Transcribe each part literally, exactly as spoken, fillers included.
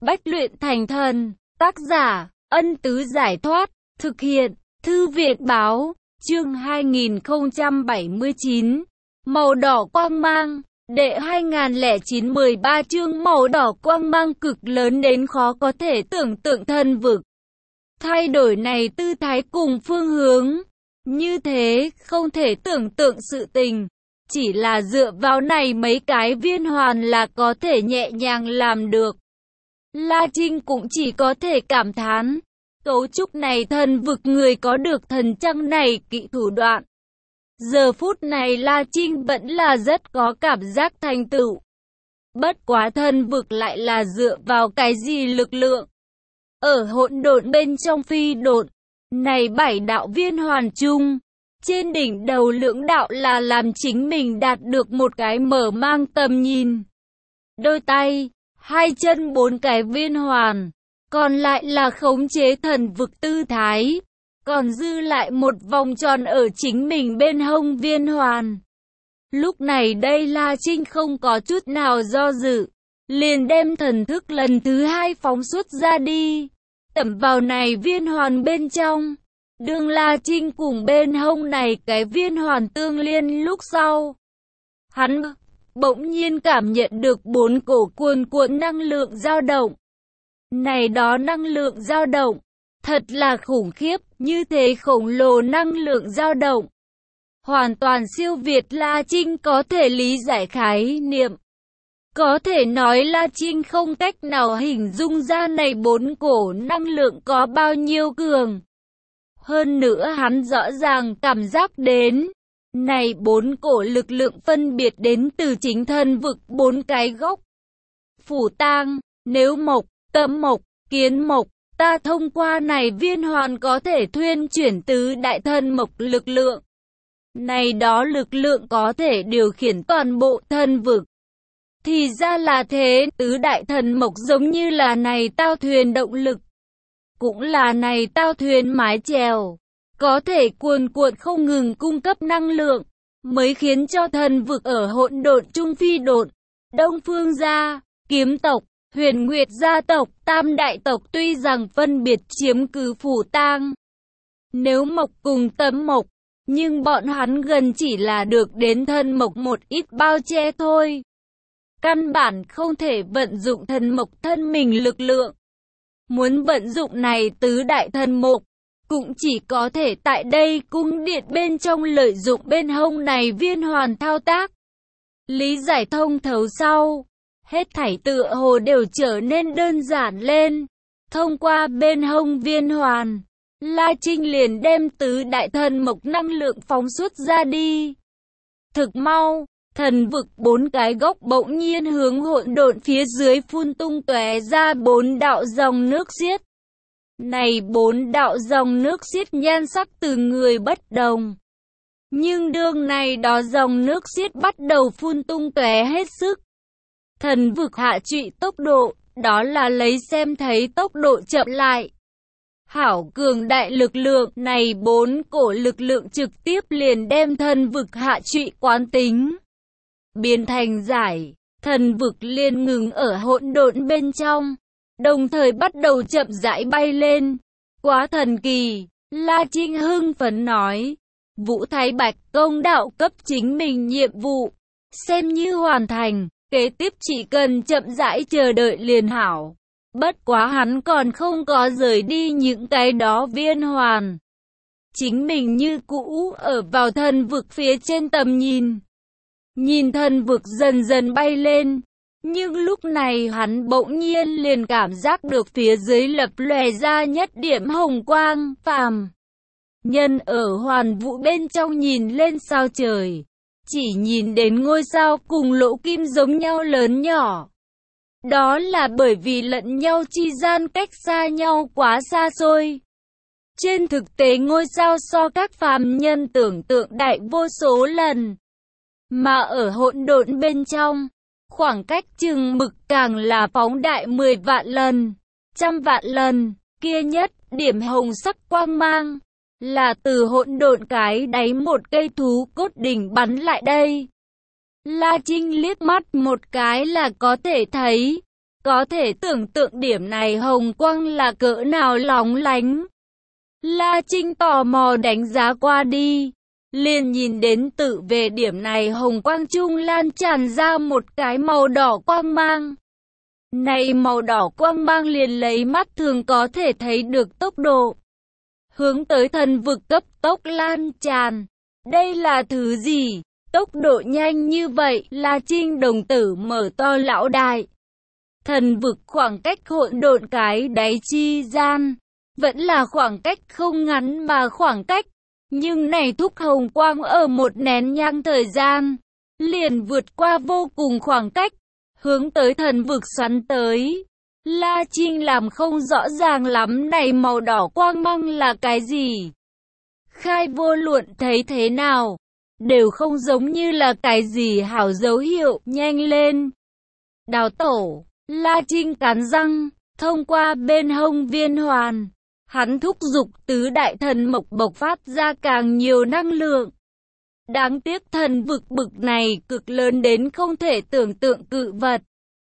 Bách luyện thành thần. Tác giả, Ân Tứ Giải Thoát. Thực hiện, Thư viện Báo. Chương hai nghìn không trăm bảy mươi chín. Màu đỏ quang mang. Đệ hai nghìn lẻ chín mười ba chương màu đỏ quang mang cực lớn đến khó có thể tưởng tượng thân vực. Thay đổi này tư thái cùng phương hướng. Như thế, không thể tưởng tượng sự tình. Chỉ là dựa vào này mấy cái viên hoàn là có thể nhẹ nhàng làm được. La Trinh cũng chỉ có thể cảm thán. Cấu trúc này thần vực người có được thần trăng này kỹ thủ đoạn. Giờ phút này La Trinh vẫn là rất có cảm giác thành tựu. Bất quá thần vực lại là dựa vào cái gì lực lượng. Ở hỗn độn bên trong phi độn. Này bảy đạo viên hoàn chung. Trên đỉnh đầu lưỡng đạo là làm chính mình đạt được một cái mở mang tầm nhìn. Đôi tay, hai chân bốn cái viên hoàn. Còn lại là khống chế thần vực tư thái. Còn dư lại một vòng tròn ở chính mình bên hông viên hoàn. Lúc này đây La Trinh không có chút nào do dự. Liền đem thần thức lần thứ hai phóng xuất ra đi. Tẩm vào này viên hoàn bên trong. Đường La Trinh cùng bên hông này cái viên hoàn tương liên lúc sau. Hắn bỗng nhiên cảm nhận được bốn cổ cuồn cuộn năng lượng dao động. Này đó năng lượng dao động, thật là khủng khiếp, như thế khổng lồ năng lượng dao động. Hoàn toàn siêu việt La Trinh có thể lý giải khái niệm. Có thể nói La Trinh không cách nào hình dung ra này bốn cổ năng lượng có bao nhiêu cường. Hơn nữa hắn rõ ràng cảm giác đến. Này bốn cổ lực lượng phân biệt đến từ chính thân vực bốn cái gốc. Phủ tang, nếu mộc, tâm mộc, kiến mộc. Ta thông qua này viên hoàn có thể thuyên chuyển tứ đại thân mộc lực lượng. Này đó lực lượng có thể điều khiển toàn bộ thân vực. Thì ra là thế, tứ đại thần mộc giống như là này tao thuyền động lực. Cũng là này tao thuyền mái chèo. Có thể cuồn cuộn không ngừng cung cấp năng lượng. Mới khiến cho thần vực ở hỗn độn trung phi độn. Đông phương gia, kiếm tộc, huyền nguyệt gia tộc, tam đại tộc tuy rằng phân biệt chiếm cứ phủ tang. Nếu mộc cùng tấm mộc. Nhưng bọn hắn gần chỉ là được đến thân mộc một ít bao che thôi. Căn bản không thể vận dụng thần mộc thân mình lực lượng. Muốn vận dụng này tứ đại thần mộc, cũng chỉ có thể tại đây cung điện bên trong lợi dụng bên hông này viên hoàn thao tác. Lý giải thông thấu sau, hết thảy tựa hồ đều trở nên đơn giản lên. Thông qua bên hông viên hoàn, La Trinh liền đem tứ đại thần mộc năng lượng phóng xuất ra đi. Thực mau, thần vực bốn cái gốc bỗng nhiên hướng hỗn độn phía dưới phun tung tóe ra bốn đạo dòng nước xiết. Này bốn đạo dòng nước xiết nhan sắc từ người bất đồng. Nhưng đường này đó dòng nước xiết bắt đầu phun tung tóe hết sức. Thần vực hạ trụy tốc độ, đó là lấy xem thấy tốc độ chậm lại. Hảo cường đại lực lượng này bốn cổ lực lượng trực tiếp liền đem thần vực hạ trụy quán tính. Biến thành giải, thần vực liền ngừng ở hỗn độn bên trong. Đồng thời bắt đầu chậm rãi bay lên. Quá thần kỳ, La Trinh hưng phấn nói. Vũ Thái Bạch công đạo cấp chính mình nhiệm vụ. Xem như hoàn thành, kế tiếp chỉ cần chậm rãi chờ đợi liền hảo. Bất quá hắn còn không có rời đi những cái đó viên hoàn. Chính mình như cũ ở vào thần vực phía trên tầm nhìn. Nhìn thần vực dần dần bay lên. Nhưng lúc này hắn bỗng nhiên liền cảm giác được phía dưới lập lòe ra nhất điểm hồng quang, phàm. Nhân ở hoàn vũ bên trong nhìn lên sao trời. Chỉ nhìn đến ngôi sao cùng lỗ kim giống nhau lớn nhỏ. Đó là bởi vì lẫn nhau chi gian cách xa nhau quá xa xôi. Trên thực tế ngôi sao so các phàm nhân tưởng tượng đại vô số lần. Mà ở hỗn độn bên trong, khoảng cách chừng mực càng là phóng đại mười vạn lần, trăm vạn lần, kia nhất điểm hồng sắc quang mang, là từ hỗn độn cái đáy một cây thú cốt đỉnh bắn lại đây. La Trinh liếc mắt một cái là có thể thấy, Có thể tưởng tượng điểm này hồng quang là cỡ nào lóng lánh. La Trinh tò mò đánh giá qua đi, liền nhìn đến tự về điểm này hồng quang trung lan tràn ra một cái màu đỏ quang mang. Này màu đỏ quang mang liền lấy mắt thường có thể thấy được tốc độ, hướng tới thần vực cấp tốc lan tràn. Đây là thứ gì? Tốc độ nhanh như vậy, La Trinh đồng tử mở to lão đại. Thần vực khoảng cách hỗn độn cái đáy chi gian, vẫn là khoảng cách không ngắn mà khoảng cách. Nhưng này thúc hồng quang ở một nén nhang thời gian, liền vượt qua vô cùng khoảng cách, hướng tới thần vực xoắn tới. La Trinh làm không rõ ràng lắm này màu đỏ quang mang là cái gì. Khai vô luận thấy thế nào, đều không giống như là cái gì hảo dấu hiệu, nhanh lên. Đào tổ, La Trinh cắn răng, thông qua bên hông viên hoàn. Hắn thúc giục tứ đại thần mộc bộc phát ra càng nhiều năng lượng. Đáng tiếc thần vực bực này cực lớn đến không thể tưởng tượng cự vật.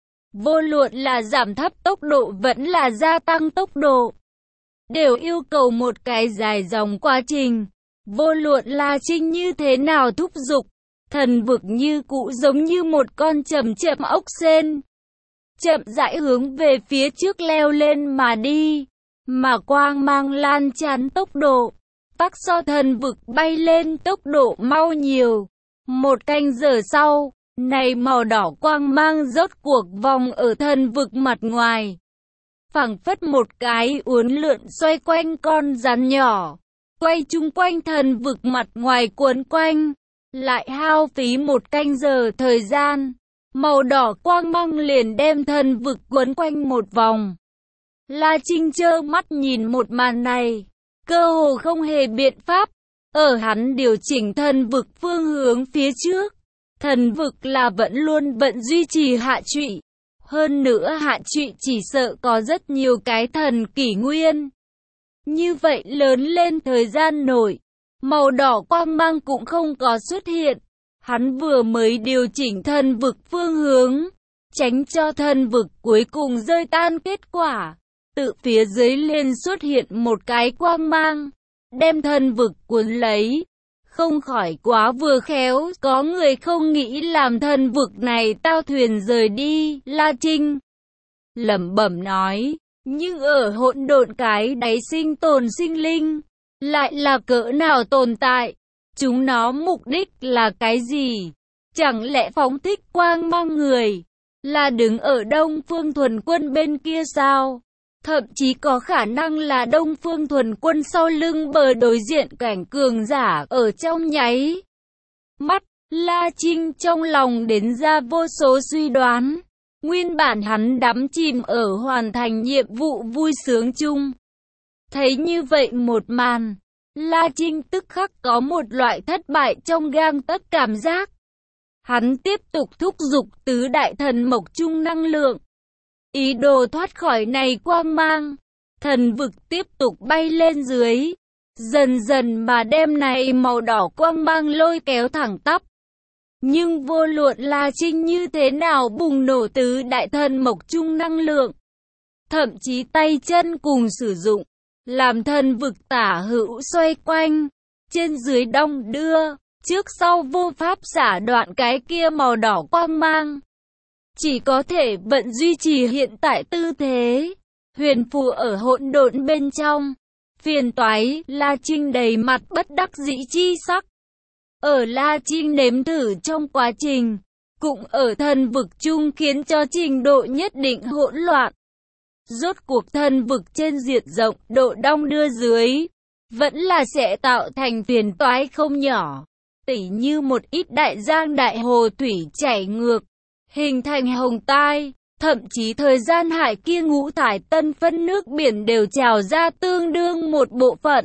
Vô luận là giảm thấp tốc độ vẫn là gia tăng tốc độ, đều yêu cầu một cái dài dòng quá trình. Vô luận La Trinh như thế nào thúc giục, thần vực như cũ giống như một con chậm chậm ốc sên, chậm rãi hướng về phía trước leo lên mà đi. Mà quang mang lan tràn tốc độ, tắc so thần vực bay lên tốc độ mau nhiều. Một canh giờ sau, này màu đỏ quang mang rốt cuộc vòng ở thần vực mặt ngoài. Phảng phất một cái uốn lượn xoay quanh con rắn nhỏ, quay chung quanh thần vực mặt ngoài cuốn quanh. Lại hao phí một canh giờ thời gian, màu đỏ quang mang liền đem thần vực cuốn quanh một vòng. La Trinh trơ mắt nhìn một màn này, cơ hồ không hề biện pháp. Ở hắn điều chỉnh thần vực phương hướng phía trước, thần vực là vẫn luôn vẫn duy trì hạ trụy. Hơn nữa hạ trụy chỉ sợ có rất nhiều cái thần kỷ nguyên. Như vậy lớn lên thời gian nổi, màu đỏ quang mang cũng không có xuất hiện. Hắn vừa mới điều chỉnh thần vực phương hướng, tránh cho thần vực cuối cùng rơi tan kết quả. Tự phía dưới liền xuất hiện một cái quang mang, đem thần vực cuốn lấy. Không khỏi quá vừa khéo, có người không nghĩ làm thần vực này tao thuyền rời đi. La Trinh lẩm bẩm nói, nhưng ở hỗn độn cái đáy sinh tồn sinh linh, lại là cỡ nào tồn tại? Chúng nó mục đích là cái gì? Chẳng lẽ phóng thích quang mang người, là đứng ở Đông Phương Thuần Quân bên kia sao? Thậm chí có khả năng là Đông Phương Thuần Quân sau lưng bờ đối diện cảnh cường giả ở trong nháy mắt. La Trinh trong lòng đến ra vô số suy đoán. Nguyên bản hắn đắm chìm ở hoàn thành nhiệm vụ vui sướng chung. Thấy như vậy một màn, La Trinh tức khắc có một loại thất bại trong gang tấc cảm giác. Hắn tiếp tục thúc giục tứ đại thần mộc chung năng lượng, ý đồ thoát khỏi này quang mang. Thần vực tiếp tục bay lên dưới, dần dần mà đem này màu đỏ quang mang lôi kéo thẳng tắp. Nhưng vô luận La Trinh như thế nào bùng nổ tứ đại thần mộc chung năng lượng, thậm chí tay chân cùng sử dụng, làm thần vực tả hữu xoay quanh, trên dưới đong đưa, trước sau vô pháp xả đoạn cái kia màu đỏ quang mang. Chỉ có thể vẫn duy trì hiện tại tư thế, huyền phù ở hỗn độn bên trong. Phiền toái, La Trinh đầy mặt bất đắc dĩ chi sắc. Ở La Trinh nếm thử trong quá trình, cũng ở thần vực chung khiến cho trình độ nhất định hỗn loạn. Rốt cuộc thần vực trên diệt rộng, độ đong đưa dưới, vẫn là sẽ tạo thành phiền toái không nhỏ. Tỉ như một ít đại giang đại hồ thủy chảy ngược, hình thành hồng tai, thậm chí thời gian hải kia ngũ thải tân phân nước biển đều trào ra tương đương một bộ phận.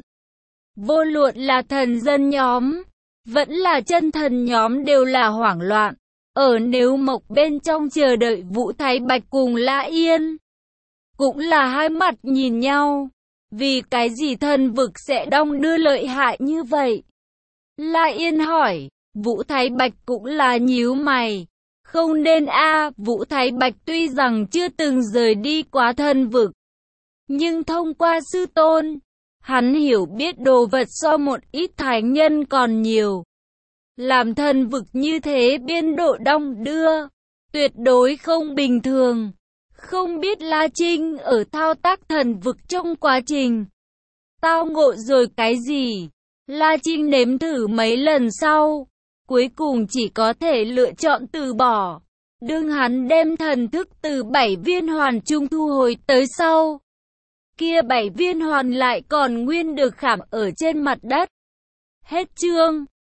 Vô luận là thần dân nhóm, vẫn là chân thần nhóm đều là hoảng loạn. Ở nếu mộc bên trong chờ đợi Vũ Thái Bạch cùng La Yên, cũng là hai mặt nhìn nhau. Vì cái gì thần vực sẽ đong đưa lợi hại như vậy? La Yên hỏi. Vũ Thái Bạch cũng là nhíu mày. Không nên a. Vũ Thái Bạch tuy rằng chưa từng rời đi quá thần vực, nhưng thông qua sư tôn, hắn hiểu biết đồ vật so một ít thánh nhân còn nhiều. Làm thần vực như thế biên độ đong đưa, tuyệt đối không bình thường. Không biết La Trinh ở thao tác thần vực trong quá trình tao ngộ rồi cái gì. La Trinh nếm thử mấy lần sau, cuối cùng chỉ có thể lựa chọn từ bỏ. Đương hắn đem thần thức từ bảy viên hoàn trung thu hồi tới sau, kia bảy viên hoàn lại còn nguyên được khảm ở trên mặt đất. Hết chương.